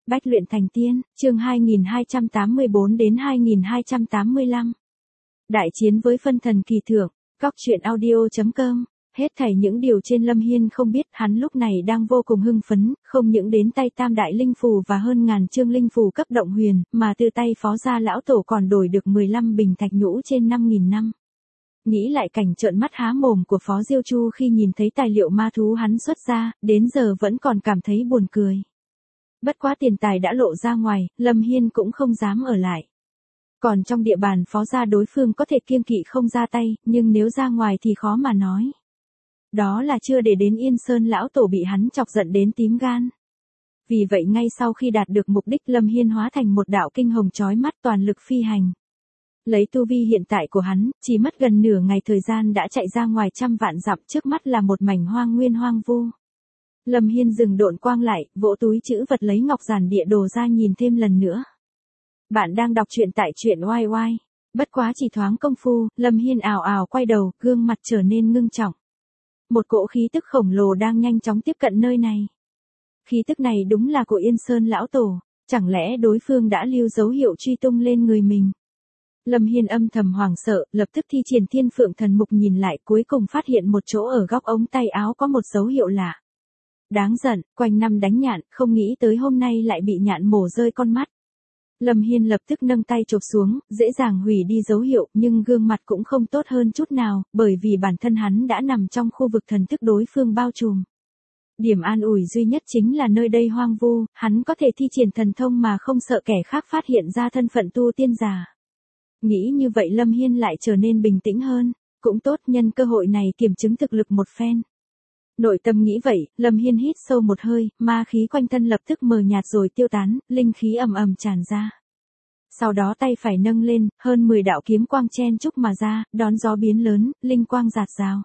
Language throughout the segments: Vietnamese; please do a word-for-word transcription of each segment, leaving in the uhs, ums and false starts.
Bách luyện thành tiên, chương hai nghìn hai trăm tám mươi bốn đến hai nghìn hai trăm tám mươi lăm. Đại chiến với phân thần kỳ thượng, góc truyện audio chấm com. Hết thảy những điều trên Lâm Hiên không biết, hắn lúc này đang vô cùng hưng phấn, không những đến tay tam đại linh phù và hơn ngàn chương linh phù cấp động huyền, mà từ tay phó gia lão tổ còn đổi được mười lăm bình thạch nhũ trên năm nghìn năm. Nghĩ lại cảnh trợn mắt há mồm của Phó Diêu Chu khi nhìn thấy tài liệu ma thú hắn xuất ra, đến giờ vẫn còn cảm thấy buồn cười. Bất quá tiền tài đã lộ ra ngoài, Lâm Hiên cũng không dám ở lại. Còn trong địa bàn phó gia đối phương có thể kiêng kỵ không ra tay, nhưng nếu ra ngoài thì khó mà nói. Đó là chưa để đến Yên Sơn lão tổ bị hắn chọc giận đến tím gan. Vì vậy ngay sau khi đạt được mục đích, Lâm Hiên hóa thành một đạo kinh hồng chói mắt toàn lực phi hành. Lấy tu vi hiện tại của hắn, chỉ mất gần nửa ngày thời gian đã chạy ra ngoài trăm vạn dặm, trước mắt là một mảnh hoang nguyên hoang vu. Lâm Hiên dừng độn quang lại, vỗ túi chữ vật lấy ngọc giản địa đồ ra nhìn thêm lần nữa. Bạn đang đọc truyện tại truyện oai oai. Bất quá chỉ thoáng công phu, Lâm Hiên ào ào quay đầu, gương mặt trở nên ngưng trọng. Một cỗ khí tức khổng lồ đang nhanh chóng tiếp cận nơi này. Khí tức này đúng là của Yên Sơn lão tổ, chẳng lẽ đối phương đã lưu dấu hiệu truy tung lên người mình. Lâm Hiên âm thầm hoảng sợ, lập tức thi triển Thiên Phượng Thần Mục nhìn lại, cuối cùng phát hiện một chỗ ở góc ống tay áo có một dấu hiệu lạ. Đáng giận, quanh năm đánh nhạn, không nghĩ tới hôm nay lại bị nhạn mổ rơi con mắt. Lâm Hiên lập tức nâng tay chộp xuống, dễ dàng hủy đi dấu hiệu, nhưng gương mặt cũng không tốt hơn chút nào, bởi vì bản thân hắn đã nằm trong khu vực thần thức đối phương bao trùm. Điểm an ủi duy nhất chính là nơi đây hoang vu, hắn có thể thi triển thần thông mà không sợ kẻ khác phát hiện ra thân phận tu tiên giả. Nghĩ như vậy Lâm Hiên lại trở nên bình tĩnh hơn, cũng tốt, nhân cơ hội này kiểm chứng thực lực một phen. Nội tâm nghĩ vậy, Lâm Hiên hít sâu một hơi, ma khí quanh thân lập tức mờ nhạt rồi tiêu tán, linh khí ầm ầm tràn ra. Sau đó tay phải nâng lên, hơn mười đạo kiếm quang chen chúc mà ra, đón gió biến lớn, linh quang rạt rào.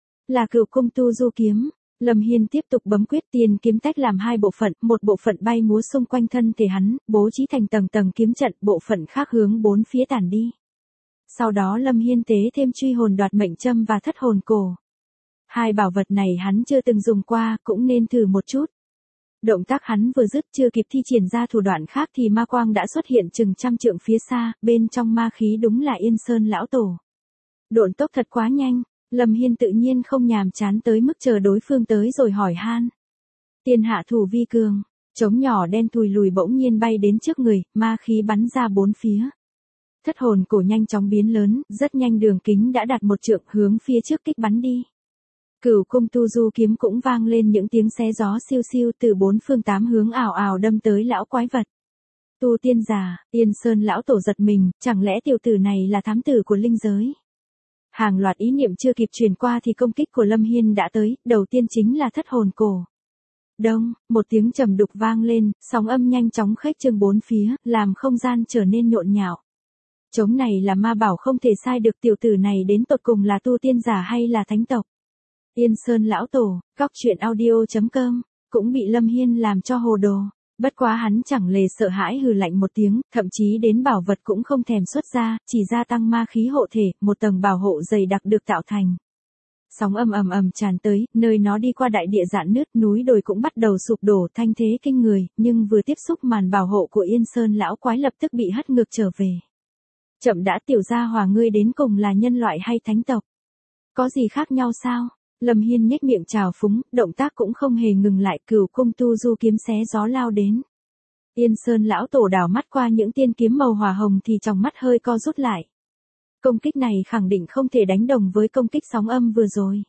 Là Cửu Cung Tu Du kiếm. Lâm Hiên tiếp tục bấm quyết, tiền kiếm tách làm hai bộ phận, một bộ phận bay múa xung quanh thân thể hắn, bố trí thành tầng tầng kiếm trận, bộ phận khác hướng bốn phía tản đi. Sau đó Lâm Hiên tế thêm truy hồn đoạt mệnh châm và thất hồn cổ. Hai bảo vật này hắn chưa từng dùng qua, cũng nên thử một chút. Động tác hắn vừa dứt, chưa kịp thi triển ra thủ đoạn khác thì ma quang đã xuất hiện chừng trăm trượng phía xa, bên trong ma khí đúng là Yên Sơn lão tổ. Độn tốc thật quá nhanh. Lâm Hiên tự nhiên không nhàm chán tới mức chờ đối phương tới rồi hỏi han. Tiên hạ thủ vi cường, trống nhỏ đen thùi lùi bỗng nhiên bay đến trước người, ma khí bắn ra bốn phía. Thất hồn cổ nhanh chóng biến lớn, rất nhanh đường kính đã đạt một trượng, hướng phía trước kích bắn đi. Cửu Cung Tu Du kiếm cũng vang lên những tiếng xé gió siêu siêu, từ bốn phương tám hướng ảo ảo đâm tới lão quái vật. Tu tiên giả, Yên Sơn lão tổ giật mình, chẳng lẽ tiểu tử này là thám tử của linh giới? Hàng loạt ý niệm chưa kịp truyền qua thì công kích của Lâm Hiên đã tới, đầu tiên chính là thất hồn cổ. Đông, một tiếng trầm đục vang lên, sóng âm nhanh chóng khuếch trương bốn phía, làm không gian trở nên nhộn nhạo. Trống này là ma bảo không thể sai được, tiểu tử này đến tột cùng là tu tiên giả hay là thánh tộc. Yên Sơn lão tổ, góc truyện audio chấm com, cũng bị Lâm Hiên làm cho hồ đồ. Bất quá hắn chẳng lề sợ hãi, hừ lạnh một tiếng, thậm chí đến bảo vật cũng không thèm xuất ra, chỉ gia tăng ma khí hộ thể, một tầng bảo hộ dày đặc được tạo thành. Sóng âm ầm ầm tràn tới, nơi nó đi qua đại địa rạn nứt, núi đồi cũng bắt đầu sụp đổ, thanh thế kinh người, nhưng vừa tiếp xúc màn bảo hộ của Yên Sơn lão quái lập tức bị hất ngược trở về. Chậm đã, tiểu gia hòa, ngươi đến cùng là nhân loại hay thánh tộc? Có gì khác nhau sao? Lâm Hiên nhếch miệng trào phúng, động tác cũng không hề ngừng lại, Cửu Cung Tu Du kiếm xé gió lao đến. Yên Sơn lão tổ đảo mắt qua những tiên kiếm màu hỏa hồng thì trong mắt hơi co rút lại. Công kích này khẳng định không thể đánh đồng với công kích sóng âm vừa rồi.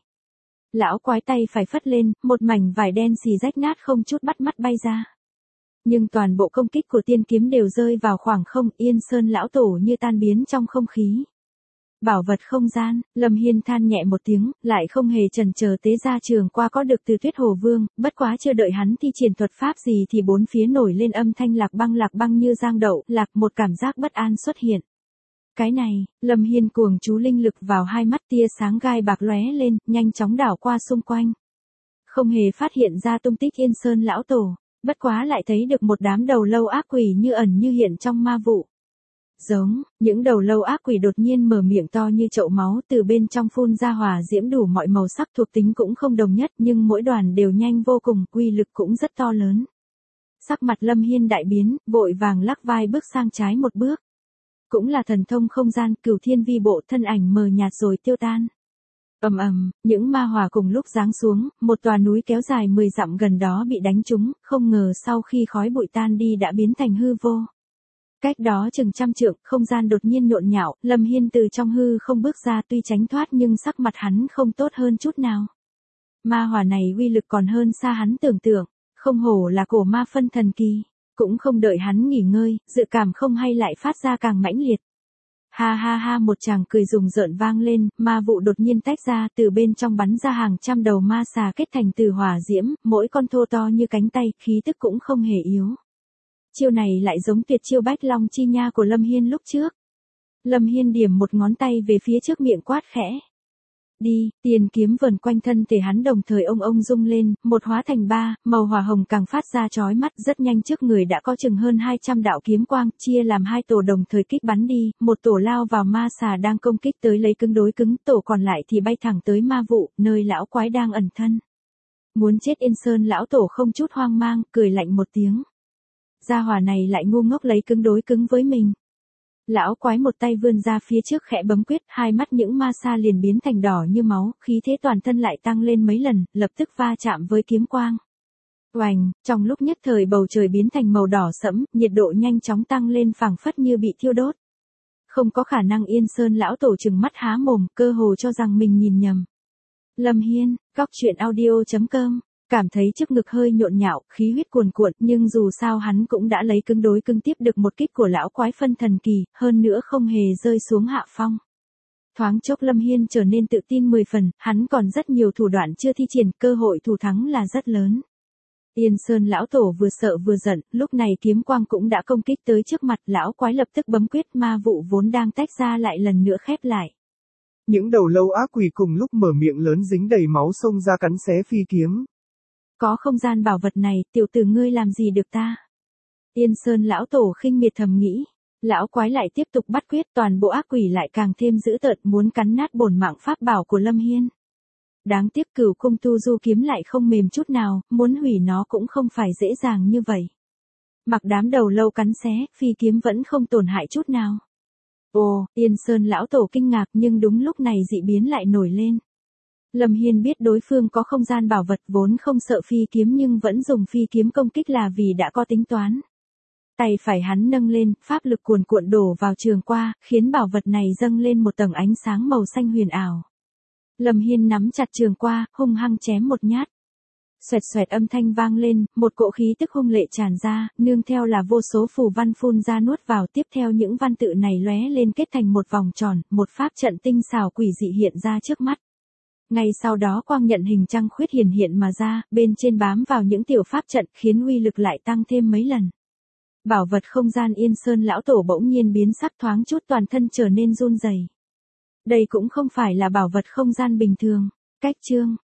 Lão quái tay phải phất lên, một mảnh vải đen xì rách nát không chút bắt mắt bay ra. Nhưng toàn bộ công kích của tiên kiếm đều rơi vào khoảng không, Yên Sơn lão tổ như tan biến trong không khí. Bảo vật không gian, Lâm Hiên than nhẹ một tiếng, lại không hề chần chờ tế ra trường qua có được từ Tuyết Hồ Vương, bất quá chưa đợi hắn thi triển thuật pháp gì thì bốn phía nổi lên âm thanh lạc băng lạc băng như giang đậu, lạc, một cảm giác bất an xuất hiện. Cái này, Lâm Hiên cuồng chú linh lực vào hai mắt, tia sáng gai bạc lóe lên, nhanh chóng đảo qua xung quanh. Không hề phát hiện ra tung tích Yên Sơn lão tổ, bất quá lại thấy được một đám đầu lâu ác quỷ như ẩn như hiện trong ma vụ. Giống, những đầu lâu ác quỷ đột nhiên mở miệng to như chậu máu, từ bên trong phun ra hỏa diễm đủ mọi màu sắc, thuộc tính cũng không đồng nhất, nhưng mỗi đoàn đều nhanh vô cùng, uy lực cũng rất to lớn. Sắc mặt Lâm Hiên đại biến, vội vàng lắc vai bước sang trái một bước. Cũng là thần thông không gian, Cửu Thiên Vi Bộ, thân ảnh mờ nhạt rồi tiêu tan. Ầm ầm, những ma hỏa cùng lúc giáng xuống, một tòa núi kéo dài mười dặm gần đó bị đánh trúng, không ngờ sau khi khói bụi tan đi đã biến thành hư vô. Cách đó chừng trăm trượng, không gian đột nhiên nhộn nhạo, Lâm Hiên từ trong hư không bước ra, tuy tránh thoát nhưng sắc mặt hắn không tốt hơn chút nào. Ma hỏa này uy lực còn hơn xa hắn tưởng tượng, không hổ là cổ ma phân thần kỳ, cũng không đợi hắn nghỉ ngơi, dự cảm không hay lại phát ra càng mãnh liệt. Ha ha ha, một chàng cười rùng rợn vang lên, ma vụ đột nhiên tách ra, từ bên trong bắn ra hàng trăm đầu ma xà kết thành từ hỏa diễm, mỗi con thô to như cánh tay, khí tức cũng không hề yếu. Chiêu này lại giống tuyệt chiêu Bách Long Chi Nha của Lâm Hiên lúc trước. Lâm Hiên điểm một ngón tay về phía trước, miệng quát khẽ. Đi, tiền kiếm vờn quanh thân thể hắn đồng thời ông ông rung lên, một hóa thành ba, màu hỏa hồng càng phát ra chói mắt, rất nhanh trước người đã có chừng hơn hai trăm đạo kiếm quang, chia làm hai tổ đồng thời kích bắn đi, một tổ lao vào ma xà đang công kích tới lấy cứng đối cứng, tổ còn lại thì bay thẳng tới ma vụ, nơi lão quái đang ẩn thân. Muốn chết Yên Sơn lão tổ không chút hoang mang, cười lạnh một tiếng. Gia hỏa này lại ngu ngốc lấy cứng đối cứng với mình. Lão quái một tay vươn ra phía trước khẽ bấm quyết, hai mắt những ma sa liền biến thành đỏ như máu, khí thế toàn thân lại tăng lên mấy lần, lập tức va chạm với kiếm quang. Oành, trong lúc nhất thời bầu trời biến thành màu đỏ sẫm, nhiệt độ nhanh chóng tăng lên phảng phất như bị thiêu đốt. Không có khả năng, Yên Sơn lão tổ trừng mắt há mồm, cơ hồ cho rằng mình nhìn nhầm. Lâm Hiên, góc truyện audio chấm com. Cảm thấy trước ngực hơi nhộn nhạo, khí huyết cuồn cuộn, nhưng dù sao hắn cũng đã lấy cứng đối cứng tiếp được một kích của lão quái phân thần kỳ, hơn nữa không hề rơi xuống hạ phong. Thoáng chốc Lâm Hiên trở nên tự tin mười phần, hắn còn rất nhiều thủ đoạn chưa thi triển, cơ hội thủ thắng là rất lớn. Yên Sơn lão tổ vừa sợ vừa giận, lúc này kiếm quang cũng đã công kích tới trước mặt, lão quái lập tức bấm quyết, ma vụ vốn đang tách ra lại lần nữa khép lại. Những đầu lâu ác quỷ cùng lúc mở miệng lớn dính đầy máu xông ra cắn xé phi kiếm. Có không gian bảo vật này, tiểu tử ngươi làm gì được ta? Yên Sơn lão tổ khinh miệt thầm nghĩ. Lão quái lại tiếp tục bắt quyết, toàn bộ ác quỷ lại càng thêm dữ tợn, muốn cắn nát bổn mạng pháp bảo của Lâm Hiên. Đáng tiếc Cửu Cung Tu Du kiếm lại không mềm chút nào, muốn hủy nó cũng không phải dễ dàng như vậy. Mặc đám đầu lâu cắn xé, phi kiếm vẫn không tổn hại chút nào. Ồ, Yên Sơn lão tổ kinh ngạc, nhưng đúng lúc này dị biến lại nổi lên. Lâm Hiên biết đối phương có không gian bảo vật, vốn không sợ phi kiếm nhưng vẫn dùng phi kiếm công kích là vì đã có tính toán. Tay phải hắn nâng lên, pháp lực cuồn cuộn đổ vào trường qua, khiến bảo vật này dâng lên một tầng ánh sáng màu xanh huyền ảo. Lâm Hiên nắm chặt trường qua, hung hăng chém một nhát. Xoẹt xoẹt âm thanh vang lên, một cỗ khí tức hung lệ tràn ra, nương theo là vô số phù văn phun ra nuốt vào, tiếp theo những văn tự này lóe lên kết thành một vòng tròn, một pháp trận tinh xảo quỷ dị hiện ra trước mắt. Ngay sau đó quang nhận hình trăng khuyết hiển hiện mà ra, bên trên bám vào những tiểu pháp trận, khiến uy lực lại tăng thêm mấy lần. Bảo vật không gian Yên Sơn lão tổ bỗng nhiên biến sắc, thoáng chút toàn thân trở nên run rẩy. Đây cũng không phải là bảo vật không gian bình thường. Cách chương